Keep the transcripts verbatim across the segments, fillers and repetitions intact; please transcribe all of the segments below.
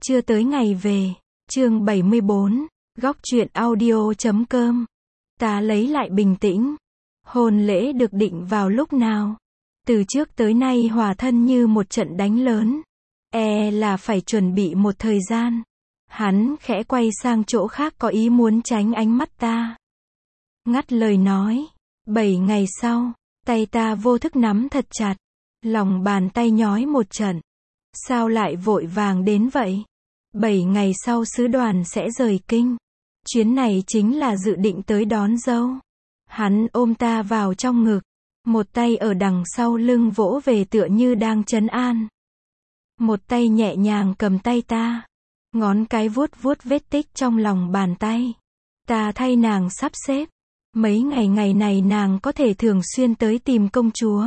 Chưa tới ngày về. Chương bảy mươi bốn. Góc truyện audio chấm com. Ta lấy lại bình tĩnh. Hôn lễ được định vào lúc nào? Từ trước tới nay hòa thân như một trận đánh lớn. E là phải chuẩn bị một thời gian. Hắn khẽ quay sang chỗ khác có ý muốn tránh ánh mắt ta. Ngắt lời nói. Bảy ngày sau, tay ta vô thức nắm thật chặt. Lòng bàn tay nhói một trận. Sao lại vội vàng đến vậy? Bảy ngày sau sứ đoàn sẽ rời kinh. Chuyến này chính là dự định tới đón dâu. Hắn ôm ta vào trong ngực. Một tay ở đằng sau lưng vỗ về tựa như đang trấn an. Một tay nhẹ nhàng cầm tay ta. Ngón cái vuốt vuốt vết tích trong lòng bàn tay. Ta thay nàng sắp xếp. Mấy ngày ngày này nàng có thể thường xuyên tới tìm công chúa.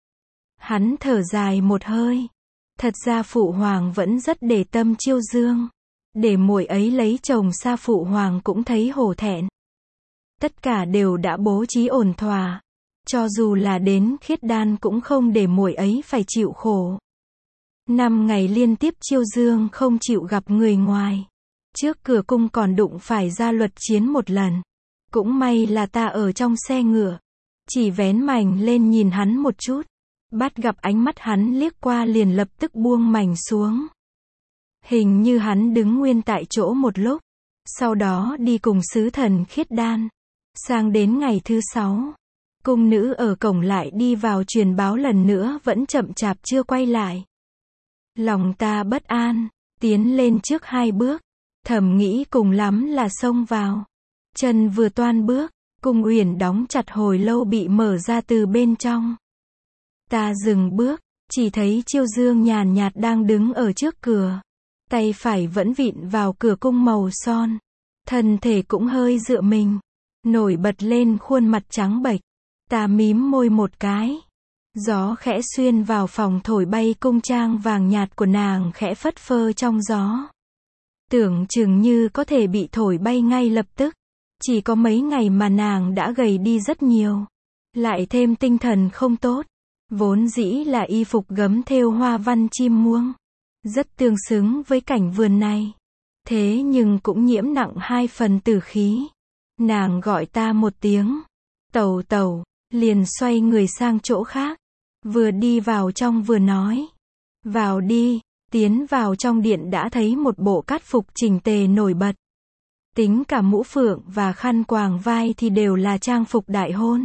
Hắn thở dài một hơi. Thật ra phụ hoàng vẫn rất để tâm Chiêu Dương. Để muội ấy lấy chồng xa phụ hoàng cũng thấy hổ thẹn. Tất cả đều đã bố trí ổn thỏa. Cho dù là đến Khiết Đan cũng không để muội ấy phải chịu khổ. Năm ngày liên tiếp Chiêu Dương không chịu gặp người ngoài. Trước cửa cung còn đụng phải Gia Luật Chiến một lần. Cũng may là ta ở trong xe ngựa. Chỉ vén mảnh lên nhìn hắn một chút. Bắt gặp ánh mắt hắn liếc qua liền lập tức buông mảnh xuống. Hình như hắn đứng nguyên tại chỗ một lúc. Sau đó đi cùng sứ thần Khiết Đan. Sang đến ngày thứ sáu. Cung nữ ở cổng lại đi vào truyền báo lần nữa vẫn chậm chạp chưa quay lại. Lòng ta bất an. Tiến lên trước hai bước. Thầm nghĩ cùng lắm là xông vào. Chân vừa toan bước. Cung uyển đóng chặt hồi lâu bị mở ra từ bên trong. Ta dừng bước. Chỉ thấy Chiêu Dương nhàn nhạt đang đứng ở trước cửa. Tay phải vẫn vịn vào cửa cung màu son. Thân thể cũng hơi dựa mình. Nổi bật lên khuôn mặt trắng bệch. Ta mím môi một cái. Gió khẽ xuyên vào phòng thổi bay cung trang vàng nhạt của nàng khẽ phất phơ trong gió. Tưởng chừng như có thể bị thổi bay ngay lập tức. Chỉ có mấy ngày mà nàng đã gầy đi rất nhiều. Lại thêm tinh thần không tốt. Vốn dĩ là y phục gấm thêu hoa văn chim muông. Rất tương xứng với cảnh vườn này. Thế nhưng cũng nhiễm nặng hai phần tử khí. Nàng gọi ta một tiếng. Tẩu tẩu. Liền xoay người sang chỗ khác. Vừa đi vào trong vừa nói. Vào đi. Tiến vào trong điện đã thấy một bộ cát phục chỉnh tề nổi bật. Tính cả mũ phượng và khăn quàng vai thì đều là trang phục đại hôn.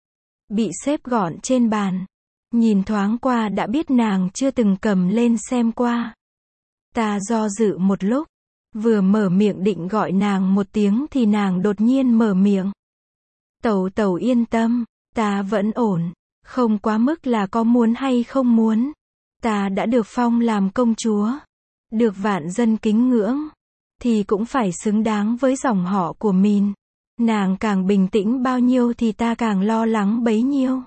Bị xếp gọn trên bàn. Nhìn thoáng qua đã biết nàng chưa từng cầm lên xem qua. Ta do dự một lúc. Vừa mở miệng định gọi nàng một tiếng thì nàng đột nhiên mở miệng. Tẩu tẩu yên tâm. Ta vẫn ổn. Không quá mức là có muốn hay không muốn. Ta đã được phong làm công chúa. Được vạn dân kính ngưỡng. Thì cũng phải xứng đáng với dòng họ của mình. Nàng càng bình tĩnh bao nhiêu thì ta càng lo lắng bấy nhiêu.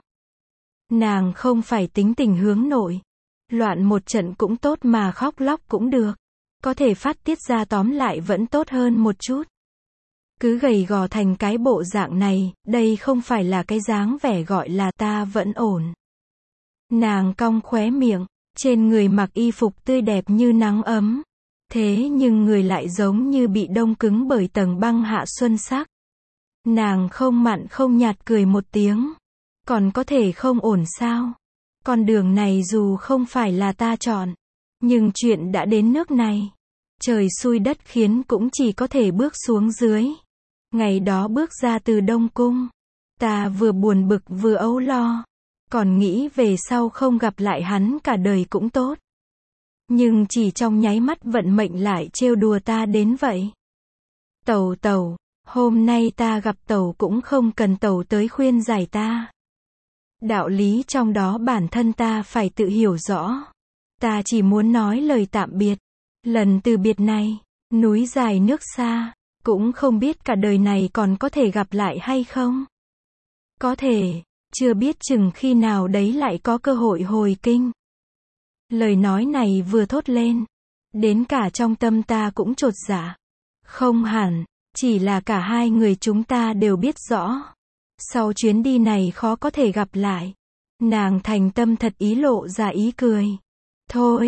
Nàng không phải tính tình hướng nội. Loạn một trận cũng tốt mà khóc lóc cũng được. Có thể phát tiết ra tóm lại vẫn tốt hơn một chút. Cứ gầy gò thành cái bộ dạng này, đây không phải là cái dáng vẻ gọi là ta vẫn ổn. Nàng cong khóe miệng, trên người mặc y phục tươi đẹp như nắng ấm. Thế nhưng người lại giống như bị đông cứng bởi tầng băng hạ xuân sắc. Nàng không mặn không nhạt cười một tiếng. Còn có thể không ổn sao? Con đường này dù không phải là ta chọn. Nhưng chuyện đã đến nước này. Trời xui đất khiến cũng chỉ có thể bước xuống dưới. Ngày đó bước ra từ Đông Cung. Ta vừa buồn bực vừa âu lo. Còn nghĩ về sau không gặp lại hắn cả đời cũng tốt. Nhưng chỉ trong nháy mắt vận mệnh lại trêu đùa ta đến vậy. Tẩu tẩu, hôm nay ta gặp tẩu cũng không cần tẩu tới khuyên giải ta. Đạo lý trong đó bản thân ta phải tự hiểu rõ. Ta chỉ muốn nói lời tạm biệt. Lần từ biệt này, núi dài nước xa, cũng không biết cả đời này còn có thể gặp lại hay không. Có thể, chưa biết chừng khi nào đấy lại có cơ hội hồi kinh. Lời nói này vừa thốt lên, đến cả trong tâm ta cũng chột dạ. Không hẳn, chỉ là cả hai người chúng ta đều biết rõ. Sau chuyến đi này khó có thể gặp lại. Nàng thành tâm thật ý lộ ra ý cười. Thôi,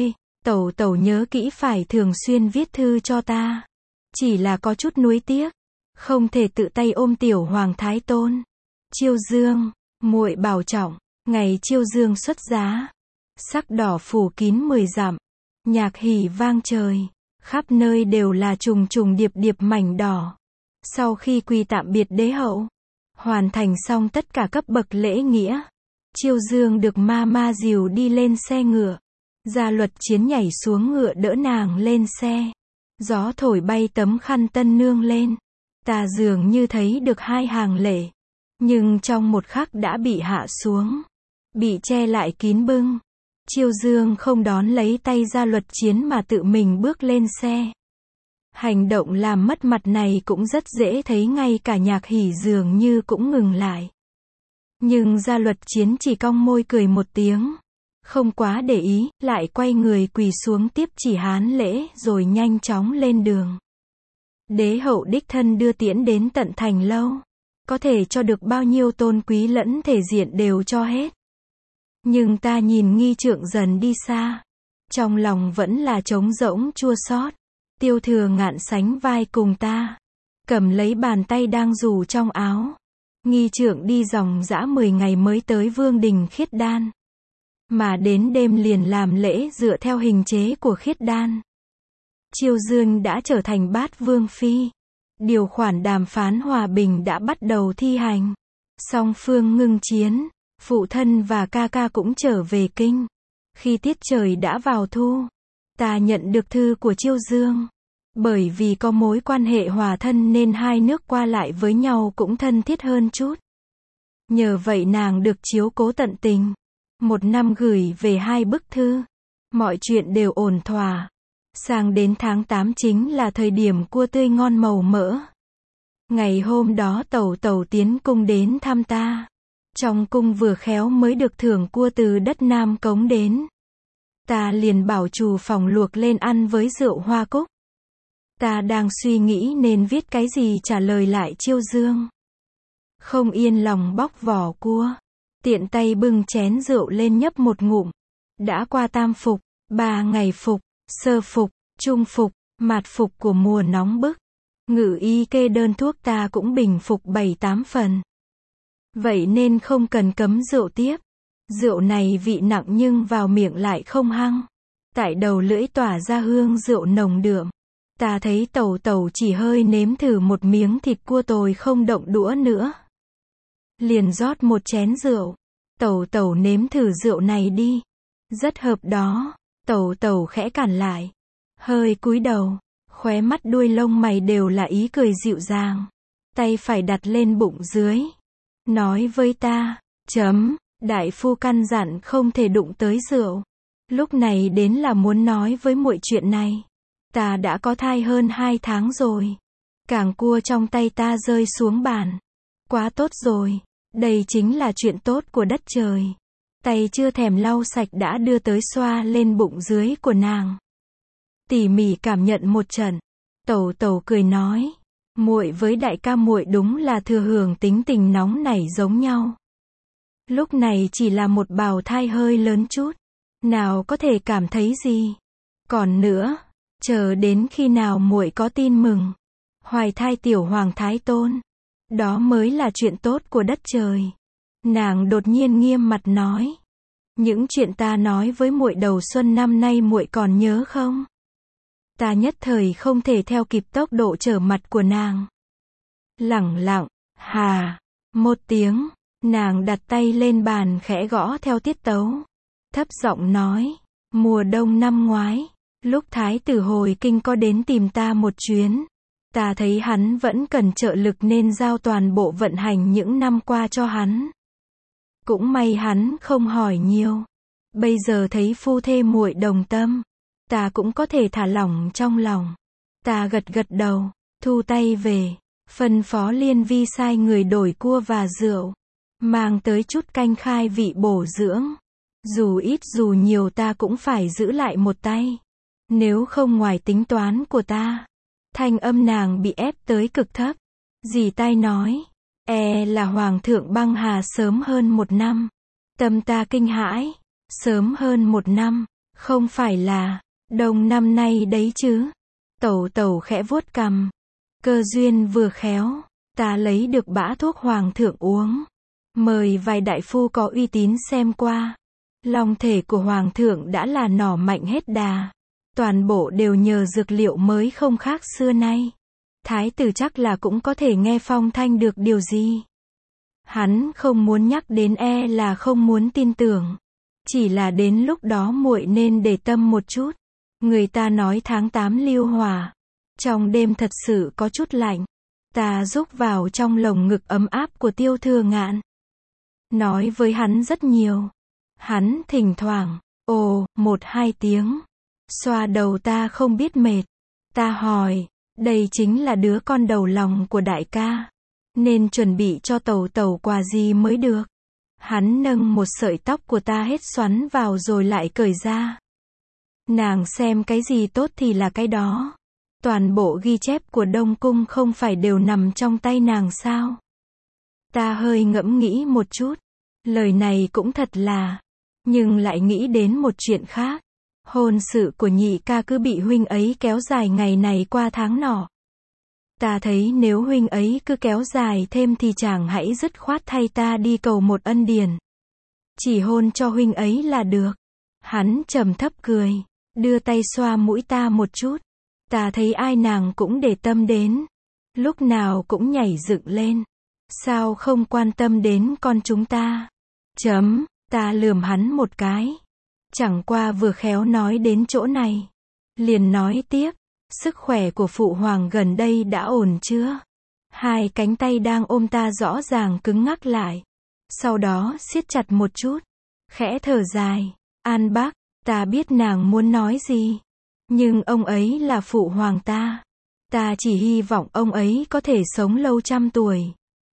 Tẩu tẩu nhớ kỹ phải thường xuyên viết thư cho ta. Chỉ là có chút nuối tiếc, không thể tự tay ôm tiểu hoàng thái tôn. Chiêu dương, muội bảo trọng, ngày chiêu dương xuất giá. Sắc đỏ phủ kín mười dặm, nhạc hỉ vang trời, khắp nơi đều là trùng trùng điệp điệp mảnh đỏ. Sau khi quy tạm biệt đế hậu, hoàn thành xong tất cả cấp bậc lễ nghĩa, Chiêu dương được ma ma dìu đi lên xe ngựa. Gia Luật Chiến nhảy xuống ngựa đỡ nàng lên xe. Gió thổi bay tấm khăn tân nương lên. Ta dường như thấy được hai hàng lệ, nhưng trong một khắc đã bị hạ xuống, bị che lại kín bưng. Chiêu dương không đón lấy tay Gia Luật Chiến mà tự mình bước lên xe. Hành động làm mất mặt này cũng rất dễ thấy, ngay cả Nhạc Hỉ dường như cũng ngừng lại. Nhưng Gia Luật Chiến chỉ cong môi cười một tiếng, không quá để ý, lại quay người quỳ xuống tiếp chỉ hán lễ rồi nhanh chóng lên đường. Đế hậu đích thân đưa tiễn đến tận thành lâu, có thể cho được bao nhiêu tôn quý lẫn thể diện đều cho hết. Nhưng ta nhìn Nghi Trượng dần đi xa, trong lòng vẫn là trống rỗng chua xót. Tiêu Thừa Ngạn sánh vai cùng ta, cầm lấy bàn tay đang rủ trong áo. Nghi Trượng đi dòng dã mười ngày mới tới Vương đình Khiết Đan, mà đến đêm liền làm lễ dựa theo hình chế của Khiết Đan. Chiêu Dương đã trở thành bát vương phi. Điều khoản đàm phán hòa bình đã bắt đầu thi hành. Song phương ngưng chiến, phụ thân và ca ca cũng trở về kinh. Khi tiết trời đã vào thu, ta nhận được thư của Chiêu Dương. Bởi vì có mối quan hệ hòa thân nên hai nước qua lại với nhau cũng thân thiết hơn chút. Nhờ vậy nàng được chiếu cố tận tình. Một năm gửi về hai bức thư. Mọi chuyện đều ổn thỏa. Sang đến tháng tám chính là thời điểm cua tươi ngon màu mỡ. Ngày hôm đó tẩu tẩu tiến cung đến thăm ta. Trong cung vừa khéo mới được thưởng cua từ đất Nam Cống đến. Ta liền bảo chủ phòng luộc lên ăn với rượu hoa cúc. Ta đang suy nghĩ nên viết cái gì trả lời lại Chiêu Dương. Không yên lòng bóc vỏ cua, tiện tay bưng chén rượu lên nhấp một ngụm. Đã qua tam phục, ba ngày phục, sơ phục, trung phục, mạt phục của mùa nóng bức. Ngự y kê đơn thuốc ta cũng bình phục bảy tám phần. Vậy nên không cần cấm rượu tiếp. Rượu này vị nặng nhưng vào miệng lại không hăng. Tại đầu lưỡi tỏa ra hương rượu nồng đượm. Ta thấy tẩu tẩu chỉ hơi nếm thử một miếng thịt cua tồi không động đũa nữa. Liền rót một chén rượu. Tẩu tẩu nếm thử rượu này đi. Rất hợp đó. Tẩu tẩu khẽ cản lại. Hơi cúi đầu. Khóe mắt đuôi lông mày đều là ý cười dịu dàng. Tay phải đặt lên bụng dưới. Nói với ta. Chấm. Đại phu căn dặn không thể đụng tới rượu. Lúc này đến là muốn nói với muội chuyện này. Ta đã có thai hơn hai tháng rồi. Càng cua trong tay ta rơi xuống bàn. Quá tốt rồi. Đây chính là chuyện tốt của đất trời. Tay chưa thèm lau sạch đã đưa tới xoa lên bụng dưới của nàng. Tỉ mỉ cảm nhận một trận. Tẩu tẩu cười nói. Muội với đại ca muội đúng là thừa hưởng tính tình nóng nảy giống nhau. Lúc này chỉ là một bào thai hơi lớn chút. Nào có thể cảm thấy gì. Còn nữa, chờ đến khi nào muội có tin mừng. Hoài thai tiểu hoàng thái tôn. Đó mới là chuyện tốt của đất trời. Nàng đột nhiên nghiêm mặt nói. Những chuyện ta nói với muội đầu xuân năm nay muội còn nhớ không? Ta nhất thời không thể theo kịp tốc độ trở mặt của nàng. Lẳng lặng, hà, một tiếng, nàng đặt tay lên bàn khẽ gõ theo tiết tấu. Thấp giọng nói, mùa đông năm ngoái, lúc thái tử hồi kinh có đến tìm ta một chuyến. Ta thấy hắn vẫn cần trợ lực nên giao toàn bộ vận hành những năm qua cho hắn. Cũng may hắn không hỏi nhiều. Bây giờ thấy phu thê muội đồng tâm, ta cũng có thể thả lỏng trong lòng. Ta gật gật đầu, thu tay về, phân phó Liên Vi sai người đổi cua và rượu, mang tới chút canh khai vị bổ dưỡng. Dù ít dù nhiều ta cũng phải giữ lại một tay. Nếu không ngoài tính toán của ta. Thanh âm nàng bị ép tới cực thấp. Dì tai nói. E là Hoàng thượng băng hà sớm hơn một năm. Tâm ta kinh hãi. Sớm hơn một năm. Không phải là. Đông năm nay đấy chứ. Tẩu tẩu khẽ vuốt cằm. Cơ duyên vừa khéo, ta lấy được bã thuốc hoàng thượng uống. Mời vài đại phu có uy tín xem qua. Long thể của hoàng thượng đã là nỏ mạnh hết đà. Toàn bộ đều nhờ dược liệu mới không khác xưa nay. Thái tử chắc là cũng có thể nghe phong thanh được điều gì. Hắn không muốn nhắc đến e là không muốn tin tưởng. Chỉ là đến lúc đó muội nên để tâm một chút. Người ta nói tháng tám lưu hỏa. Trong đêm thật sự có chút lạnh. Ta rúc vào trong lồng ngực ấm áp của Tiêu Thừa Ngạn. Nói với hắn rất nhiều. Hắn thỉnh thoảng, ồ, một hai tiếng. Xoa đầu ta không biết mệt. Ta hỏi, đây chính là đứa con đầu lòng của đại ca. Nên chuẩn bị cho tẩu tẩu quà gì mới được. Hắn nâng một sợi tóc của ta hết xoắn vào rồi lại cởi ra. Nàng xem cái gì tốt thì là cái đó. Toàn bộ ghi chép của Đông Cung không phải đều nằm trong tay nàng sao? Ta hơi ngẫm nghĩ một chút. Lời này cũng thật là. Nhưng lại nghĩ đến một chuyện khác. Hôn sự của nhị ca cứ bị huynh ấy kéo dài ngày này qua tháng nọ. Ta thấy nếu huynh ấy cứ kéo dài thêm thì chàng hãy dứt khoát thay ta đi cầu một ân điển. Chỉ hôn cho huynh ấy là được. Hắn trầm thấp cười. Đưa tay xoa mũi ta một chút. Ta thấy ai nàng cũng để tâm đến. Lúc nào cũng nhảy dựng lên. Sao không quan tâm đến con chúng ta? Chấm, ta lườm hắn một cái. Chẳng qua vừa khéo nói đến chỗ này. Liền nói tiếp. Sức khỏe của phụ hoàng gần đây đã ổn chưa? Hai cánh tay đang ôm ta rõ ràng cứng ngắc lại. Sau đó siết chặt một chút. Khẽ thở dài. An bác, ta biết nàng muốn nói gì. Nhưng ông ấy là phụ hoàng ta. Ta chỉ hy vọng ông ấy có thể sống lâu trăm tuổi.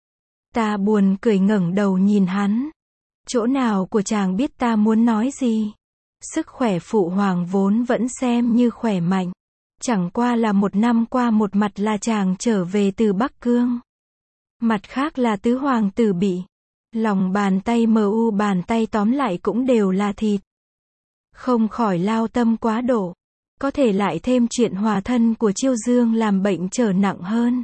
Ta buồn cười ngẩng đầu nhìn hắn. Chỗ nào của chàng biết ta muốn nói gì? Sức khỏe phụ hoàng vốn vẫn xem như khỏe mạnh. Chẳng qua là một năm qua một mặt là chàng trở về từ Bắc Cương. Mặt khác là tứ hoàng tử bị. Lòng bàn tay mờ u bàn tay tóm lại cũng đều là thịt. Không khỏi lao tâm quá độ. Có thể lại thêm chuyện hòa thân của Chiêu Dương làm bệnh trở nặng hơn.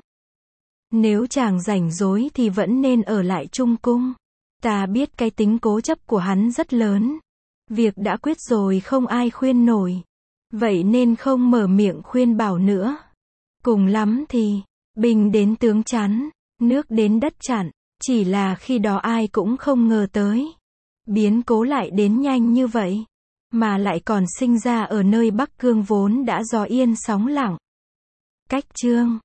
Nếu chàng rảnh rỗi thì vẫn nên ở lại Trung Cung. Ta biết cái tính cố chấp của hắn rất lớn. Việc đã quyết rồi không ai khuyên nổi. Vậy nên không mở miệng khuyên bảo nữa. Cùng lắm thì, binh đến tướng chắn, nước đến đất chặn. Chỉ là khi đó ai cũng không ngờ tới. Biến cố lại đến nhanh như vậy. Mà lại còn sinh ra ở nơi Bắc Cương vốn đã gió yên sóng lặng. Cách chương